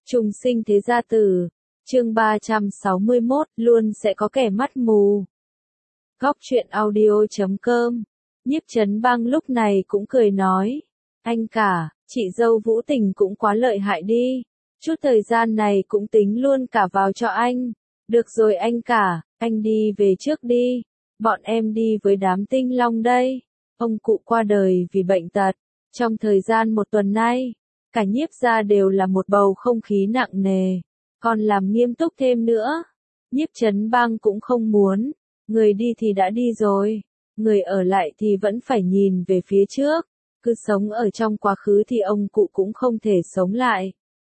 Trùng sinh thế gia tử, chương 361, luôn sẽ có kẻ mắt mù. Góc truyện audio.com. Nhiếp Chấn Bang lúc này cũng cười nói, anh cả, chị dâu Vũ Tình cũng quá lợi hại đi, chút thời gian này cũng tính luôn cả vào cho anh. Được rồi anh cả, anh đi về trước đi, bọn em đi với đám Tinh Long đây. Ông cụ qua đời vì bệnh tật, trong thời gian một tuần nay, cả Nhiếp gia đều là một bầu không khí nặng nề, còn làm nghiêm túc thêm nữa. Nhiếp Chấn Bang cũng không muốn, người đi thì đã đi rồi, người ở lại thì vẫn phải nhìn về phía trước, cứ sống ở trong quá khứ thì ông cụ cũng không thể sống lại.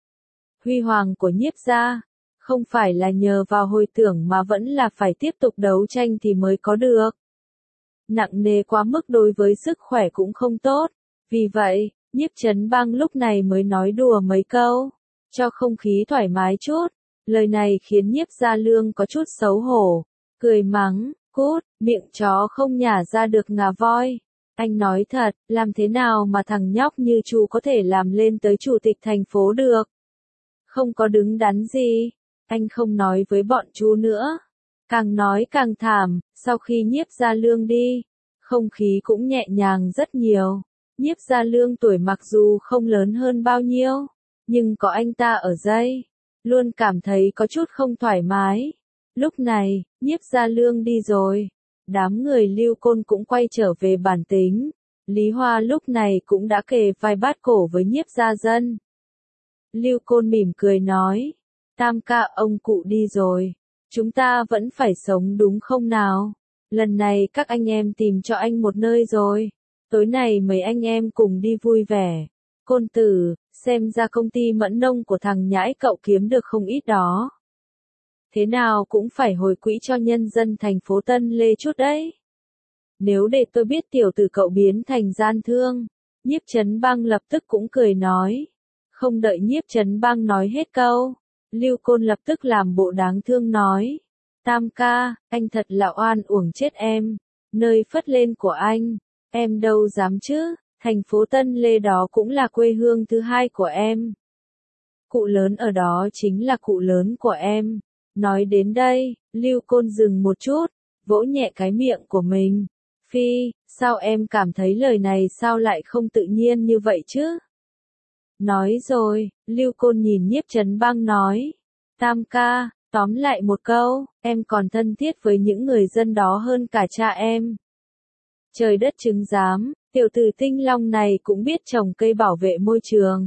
Huy hoàng của Nhiếp gia, không phải là nhờ vào hồi tưởng mà vẫn là phải tiếp tục đấu tranh thì mới có được. Nặng nề quá mức đối với sức khỏe cũng không tốt, vì vậy, Nhiếp Chấn Bang lúc này mới nói đùa mấy câu, cho không khí thoải mái chút. Lời này khiến Nhiếp Gia Lương có chút xấu hổ, cười mắng, cút, miệng chó không nhả ra được ngà voi. Anh nói thật, làm thế nào mà thằng nhóc như chú có thể làm lên tới chủ tịch thành phố được? Không có đứng đắn gì, anh không nói với bọn chú nữa. Càng nói càng thảm, sau khi Nhiếp Gia Lương đi, không khí cũng nhẹ nhàng rất nhiều. Nhiếp Gia Lương tuổi mặc dù không lớn hơn bao nhiêu, nhưng có anh ta ở đây, luôn cảm thấy có chút không thoải mái. Lúc này, Nhiếp Gia Lương đi rồi, đám người Lưu Côn cũng quay trở về bản tính. Lý Hoa lúc này cũng đã kề vai bát cổ với Nhiếp Gia Dân. Lưu Côn mỉm cười nói, Tam ca ông cụ đi rồi, chúng ta vẫn phải sống đúng không nào? Lần này các anh em tìm cho anh một nơi rồi, tối nay mấy anh em cùng đi vui vẻ. Côn tử, xem ra công ty mẫn nông của thằng nhãi cậu kiếm được không ít đó. Thế nào cũng phải hồi quỹ cho nhân dân thành phố Tân Lê chút đấy. Nếu để tôi biết tiểu tử cậu biến thành gian thương, Nhiếp Chấn Bang lập tức cũng cười nói. Không đợi Nhiếp Chấn Bang nói hết câu, Lưu Côn lập tức làm bộ đáng thương nói. Tam ca, anh thật là oan uổng chết em, nơi phất lên của anh, em đâu dám chứ, thành phố Tân Lê đó cũng là quê hương thứ hai của em. Cụ lớn ở đó chính là cụ lớn của em. Nói đến đây, Lưu Côn dừng một chút, vỗ nhẹ cái miệng của mình. Phi, sao em cảm thấy lời này sao lại không tự nhiên như vậy chứ? Nói rồi, Lưu Côn nhìn Nhiếp Chấn Bang nói. Tam ca, tóm lại một câu, em còn thân thiết với những người dân đó hơn cả cha em. Trời đất chứng giám, tiểu tử Tinh Long này cũng biết trồng cây bảo vệ môi trường.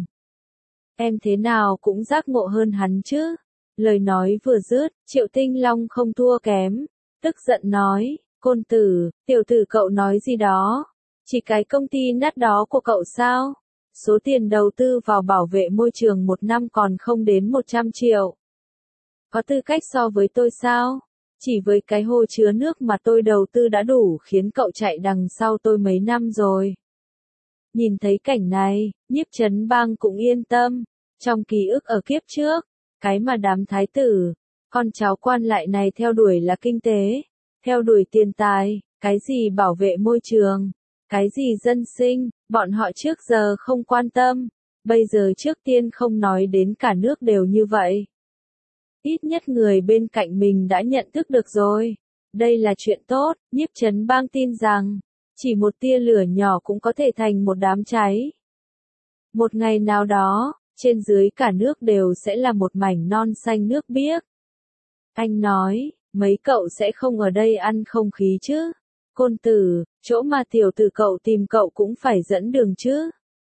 Em thế nào cũng giác ngộ hơn hắn chứ. Lời nói vừa dứt, Triệu Tinh Long không thua kém, tức giận nói, Côn tử, tiểu tử cậu nói gì đó? Chỉ cái công ty nát đó của cậu sao? Số tiền đầu tư vào bảo vệ môi trường một năm còn không đến 100 triệu. Có tư cách so với tôi sao? Chỉ với cái hồ chứa nước mà tôi đầu tư đã đủ khiến cậu chạy đằng sau tôi mấy năm rồi. Nhìn thấy cảnh này, Nhiếp Chấn Bang cũng yên tâm. Trong ký ức ở kiếp trước, cái mà đám thái tử, con cháu quan lại này theo đuổi là kinh tế, theo đuổi tiền tài, cái gì bảo vệ môi trường, cái gì dân sinh, bọn họ trước giờ không quan tâm. Bây giờ trước tiên không nói đến cả nước đều như vậy. Ít nhất người bên cạnh mình đã nhận thức được rồi. Đây là chuyện tốt, Nhiếp Chấn Bang tin rằng, chỉ một tia lửa nhỏ cũng có thể thành một đám cháy. Một ngày nào đó, trên dưới cả nước đều sẽ là một mảnh non xanh nước biếc. Anh nói, mấy cậu sẽ không ở đây ăn không khí chứ? Côn tử, chỗ mà tiểu tử cậu tìm cậu cũng phải dẫn đường chứ?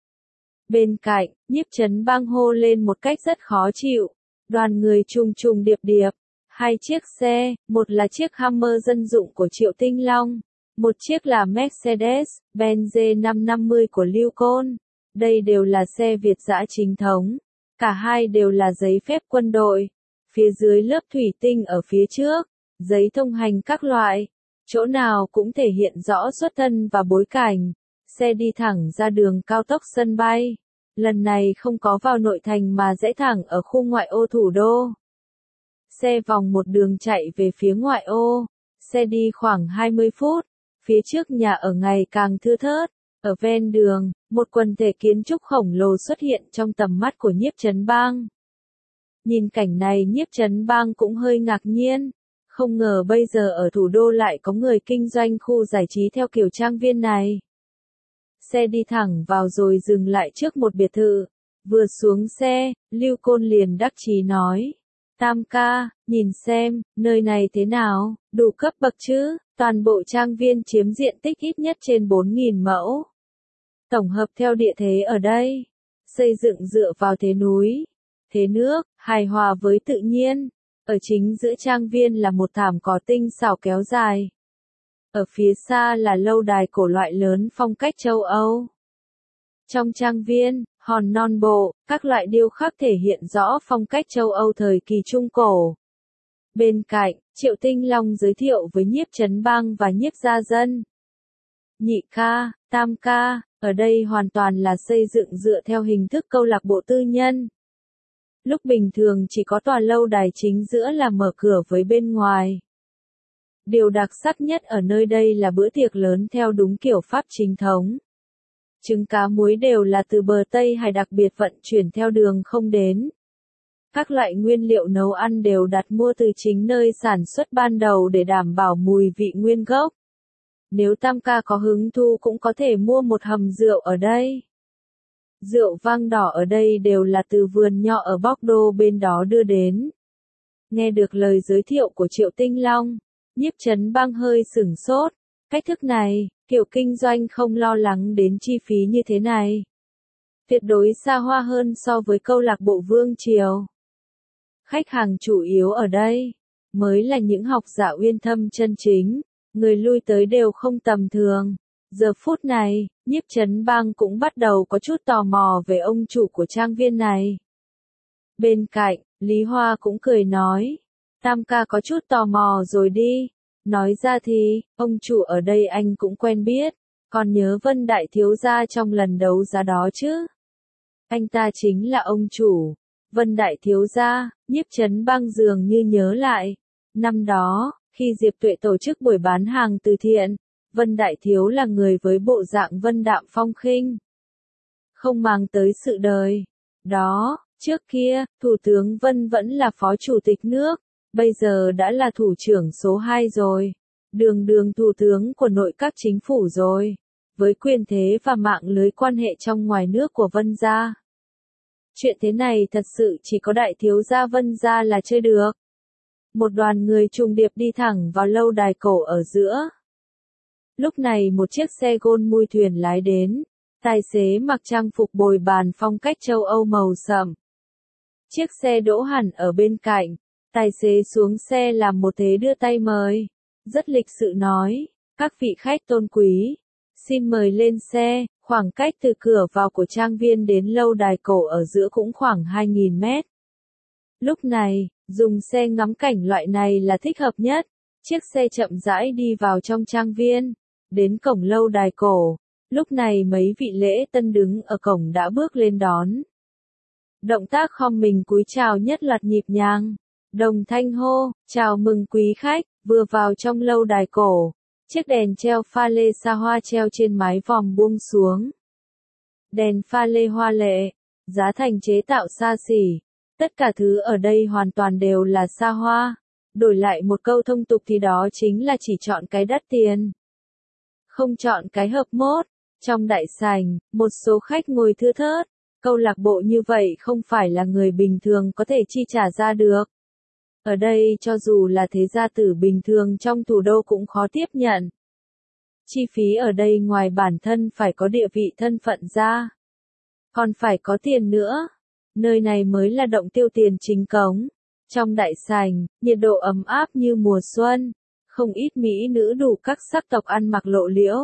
Bên cạnh, Nhiếp Chấn Bang hô lên một cách rất khó chịu. Đoàn người trùng trùng điệp điệp, hai chiếc xe, một là chiếc Hummer dân dụng của Triệu Tinh Long, một chiếc là Mercedes-Benz G550 của Lưu Côn. Đây đều là xe Việt dã chính thống, cả hai đều là giấy phép quân đội. Phía dưới lớp thủy tinh ở phía trước, giấy thông hành các loại, chỗ nào cũng thể hiện rõ xuất thân và bối cảnh. Xe đi thẳng ra đường cao tốc sân bay. Lần này không có vào nội thành mà rẽ thẳng ở khu ngoại ô thủ đô. Xe vòng một đường chạy về phía ngoại ô. Xe đi khoảng 20 phút. Phía trước nhà ở ngày càng thưa thớt. Ở ven đường, một quần thể kiến trúc khổng lồ xuất hiện trong tầm mắt của Nhiếp Chấn Bang. Nhìn cảnh này Nhiếp Trấn Bang cũng hơi ngạc nhiên. Không ngờ bây giờ ở thủ đô lại có người kinh doanh khu giải trí theo kiểu trang viên này. Xe đi thẳng vào rồi dừng lại trước một biệt thự. Vừa xuống xe, Lưu Côn liền đắc chí nói. Tam ca, nhìn xem, nơi này thế nào, đủ cấp bậc chứ, toàn bộ trang viên chiếm diện tích ít nhất trên 4.000 mẫu. Tổng hợp theo địa thế ở đây, xây dựng dựa vào thế núi, thế nước, hài hòa với tự nhiên. Ở chính giữa trang viên là một thảm cỏ tinh xảo kéo dài. Ở phía xa là lâu đài cổ loại lớn phong cách châu Âu. Trong trang viên, hòn non bộ, các loại điêu khắc thể hiện rõ phong cách châu Âu thời kỳ Trung Cổ. Bên cạnh, Triệu Tinh Long giới thiệu với Nhiếp Trấn Bang và Nhiếp Gia Dân. Nhị ca, tam ca, ở đây hoàn toàn là xây dựng dựa theo hình thức câu lạc bộ tư nhân. Lúc bình thường chỉ có tòa lâu đài chính giữa là mở cửa với bên ngoài. Điều đặc sắc nhất ở nơi đây là bữa tiệc lớn theo đúng kiểu Pháp chính thống. Trứng cá muối đều là từ bờ Tây Hải đặc biệt vận chuyển theo đường không đến. Các loại nguyên liệu nấu ăn đều đặt mua từ chính nơi sản xuất ban đầu để đảm bảo mùi vị nguyên gốc. Nếu tam ca có hứng thú cũng có thể mua một hầm rượu ở đây. Rượu vang đỏ ở đây đều là từ vườn nho ở Bordeaux bên đó đưa đến. Nghe được lời giới thiệu của Triệu Tinh Long, Nhiếp Trấn Bang hơi sửng sốt. Cách thức này, kiểu kinh doanh không lo lắng đến chi phí như thế này. Tuyệt đối xa hoa hơn so với câu lạc bộ Vương Triều. Khách hàng chủ yếu ở đây, mới là những học giả uyên thâm chân chính, người lui tới đều không tầm thường. Giờ phút này, Nhiếp Trấn Bang cũng bắt đầu có chút tò mò về ông chủ của trang viên này. Bên cạnh, Lý Hoa cũng cười nói, tam ca có chút tò mò rồi đi. Nói ra thì, ông chủ ở đây anh cũng quen biết, còn nhớ Vân Đại Thiếu Gia trong lần đấu giá đó chứ? Anh ta chính là ông chủ. Vân Đại Thiếu Gia, Nhiếp Trấn Bang dường như nhớ lại. Năm đó, khi Diệp Tuệ tổ chức buổi bán hàng từ thiện, Vân Đại Thiếu là người với bộ dạng vân đạm phong khinh. Không mang tới sự đời. Đó, trước kia, Thủ tướng Vân vẫn là phó chủ tịch nước. Bây giờ đã là thủ trưởng số 2 rồi. Đường thủ tướng của nội các chính phủ rồi. Với quyền thế và mạng lưới quan hệ trong ngoài nước của Vân gia. Chuyện thế này thật sự chỉ có đại thiếu gia Vân gia là chơi được. Một đoàn người trùng điệp đi thẳng vào lâu đài cổ ở giữa. Lúc này một chiếc xe gôn mui thuyền lái đến. Tài xế mặc trang phục bồi bàn phong cách châu Âu màu sẫm. Chiếc xe đỗ hẳn ở bên cạnh. Tài xế xuống xe làm một thế đưa tay mời. Rất lịch sự nói, các vị khách tôn quý, xin mời lên xe. Khoảng cách từ cửa vào của trang viên đến lâu đài cổ ở giữa cũng khoảng 2.000 mét. Lúc này, dùng xe ngắm cảnh loại này là thích hợp nhất. Chiếc xe chậm rãi đi vào trong trang viên, đến cổng lâu đài cổ. Lúc này mấy vị lễ tân đứng ở cổng đã bước lên đón. Động tác khom mình cúi chào nhất loạt nhịp nhàng. Đồng thanh hô, chào mừng quý khách, vừa vào trong lâu đài cổ. Chiếc đèn treo pha lê xa hoa treo trên mái vòm buông xuống. Đèn pha lê hoa lệ, giá thành chế tạo xa xỉ. Tất cả thứ ở đây hoàn toàn đều là xa hoa. Đổi lại một câu thông tục thì đó chính là chỉ chọn cái đắt tiền. Không chọn cái hợp mốt. Trong đại sảnh, một số khách ngồi thưa thớt. Câu lạc bộ như vậy không phải là người bình thường có thể chi trả ra được. Ở đây cho dù là thế gia tử bình thường trong thủ đô cũng khó tiếp nhận. Chi phí ở đây ngoài bản thân phải có địa vị thân phận ra. Còn phải có tiền nữa. Nơi này mới là động tiêu tiền chính cống. Trong đại sảnh, nhiệt độ ấm áp như mùa xuân. Không ít mỹ nữ đủ các sắc tộc ăn mặc lộ liễu.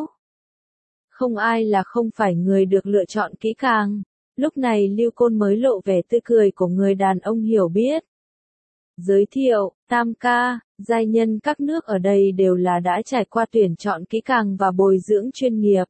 Không ai là không phải người được lựa chọn kỹ càng. Lúc này Lưu Côn mới lộ vẻ tươi cười của người đàn ông hiểu biết. Giới thiệu, tam ca, giai nhân các nước ở đây đều là đã trải qua tuyển chọn kỹ càng và bồi dưỡng chuyên nghiệp.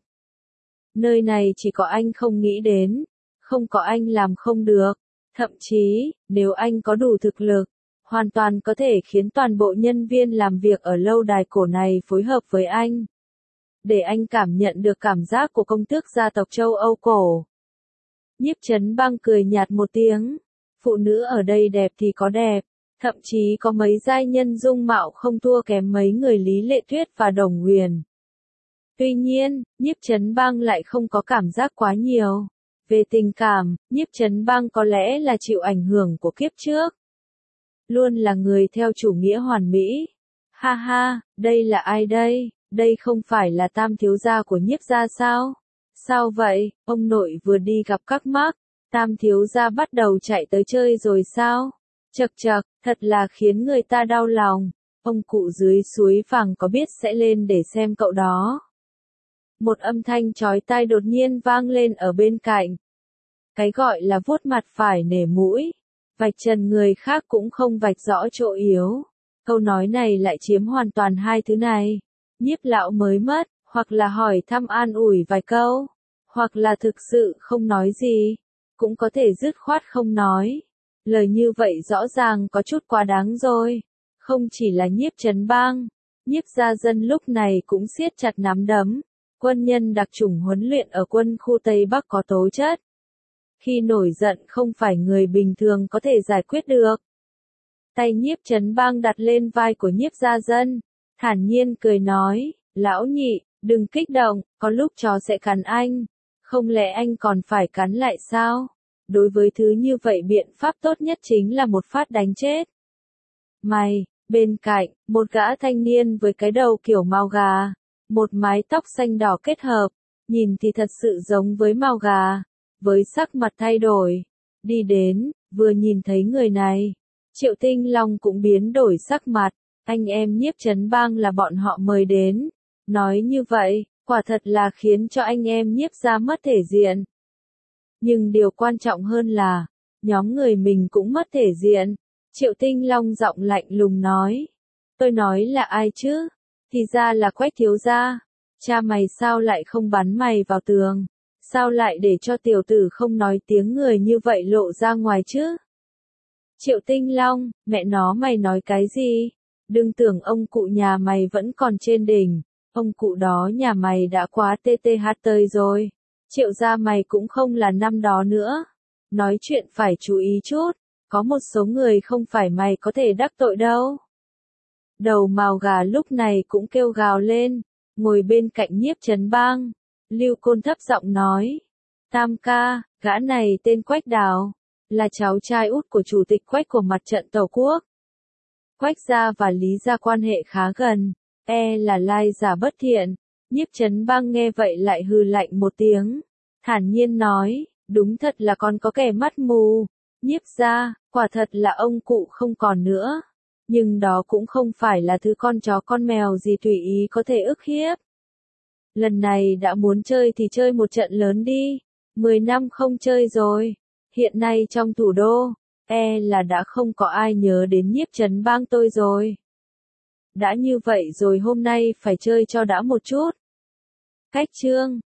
Nơi này chỉ có anh không nghĩ đến, không có anh làm không được. Thậm chí, nếu anh có đủ thực lực, hoàn toàn có thể khiến toàn bộ nhân viên làm việc ở lâu đài cổ này phối hợp với anh. Để anh cảm nhận được cảm giác của công tước gia tộc châu Âu cổ. Nhiếp Trấn Bang cười nhạt một tiếng. Phụ nữ ở đây đẹp thì có đẹp, thậm chí có mấy giai nhân dung mạo không thua kém mấy người Lý Lệ Tuyết và Đồng Huyền. Tuy nhiên, Nhiếp Chấn Bang lại không có cảm giác quá nhiều. Về tình cảm, Nhiếp Chấn Bang có lẽ là chịu ảnh hưởng của kiếp trước. Luôn là người theo chủ nghĩa hoàn mỹ. Ha ha, đây là ai đây? Đây không phải là tam thiếu gia của Nhiếp gia sao? Sao vậy, ông nội vừa đi gặp các mác, tam thiếu gia bắt đầu chạy tới chơi rồi sao? Chậc chậc, thật là khiến người ta đau lòng. Ông cụ dưới suối vàng có biết sẽ lên để xem cậu đó. Một âm thanh chói tai đột nhiên vang lên ở bên cạnh. Cái gọi là vuốt mặt phải nể mũi, vạch trần người khác cũng không vạch rõ chỗ yếu. Câu nói này lại chiếm hoàn toàn hai thứ này. Nhiếp lão mới mất, hoặc là hỏi thăm an ủi vài câu, hoặc là thực sự không nói gì, cũng có thể dứt khoát không nói. Lời như vậy rõ ràng có chút quá đáng rồi. Không chỉ là Nhiếp Chấn Bang, Nhiếp gia dân lúc này cũng siết chặt nắm đấm. Quân nhân đặc chủng huấn luyện ở quân khu Tây Bắc có tố chất. Khi nổi giận không phải người bình thường có thể giải quyết được. Tay Nhiếp Chấn Bang đặt lên vai của Nhiếp gia dân, thản nhiên cười nói, lão nhị, đừng kích động, có lúc chó sẽ cắn anh. Không lẽ anh còn phải cắn lại sao? Đối với thứ như vậy biện pháp tốt nhất chính là một phát đánh chết. Mày, bên cạnh, một gã thanh niên với cái đầu kiểu mao gà, một mái tóc xanh đỏ kết hợp, nhìn thì thật sự giống với mao gà, với sắc mặt thay đổi. Đi đến, vừa nhìn thấy người này, Triệu Tinh Long cũng biến đổi sắc mặt, anh em Nhiếp Chấn Bang là bọn họ mời đến. Nói như vậy, quả thật là khiến cho anh em Nhiếp gia mất thể diện. Nhưng điều quan trọng hơn là, nhóm người mình cũng mất thể diện. Triệu Tinh Long giọng lạnh lùng nói. Tôi nói là ai chứ? Thì ra là Quách thiếu gia. Cha mày sao lại không bắn mày vào tường? Sao lại để cho tiểu tử không nói tiếng người như vậy lộ ra ngoài chứ? Triệu Tinh Long, mẹ nó mày nói cái gì? Đừng tưởng ông cụ nhà mày vẫn còn trên đỉnh. Ông cụ đó nhà mày đã quá TTH tơi rồi. Triệu gia mày cũng không là năm đó nữa. Nói chuyện phải chú ý chút. Có một số người không phải mày có thể đắc tội đâu. Đầu mào gà lúc này cũng kêu gào lên. Ngồi bên cạnh Nhiếp Chấn Bang. Lưu Côn thấp giọng nói. Tam ca, gã này tên Quách Đào. Là cháu trai út của chủ tịch Quách của mặt trận Tổ quốc. Quách gia và Lý gia quan hệ khá gần. Là lai giả bất thiện. Nhiếp Chấn Bang nghe vậy lại hừ lạnh một tiếng. Thản nhiên nói, đúng thật là con có kẻ mắt mù. Nhiếp gia, quả thật là ông cụ không còn nữa. Nhưng đó cũng không phải là thứ con chó con mèo gì tùy ý có thể ức hiếp. Lần này đã muốn chơi thì chơi một trận lớn đi. 10 năm không chơi rồi. Hiện nay trong thủ đô, là đã không có ai nhớ đến Nhiếp Chấn Bang tôi rồi. Đã như vậy rồi hôm nay phải chơi cho đã một chút. Cách chương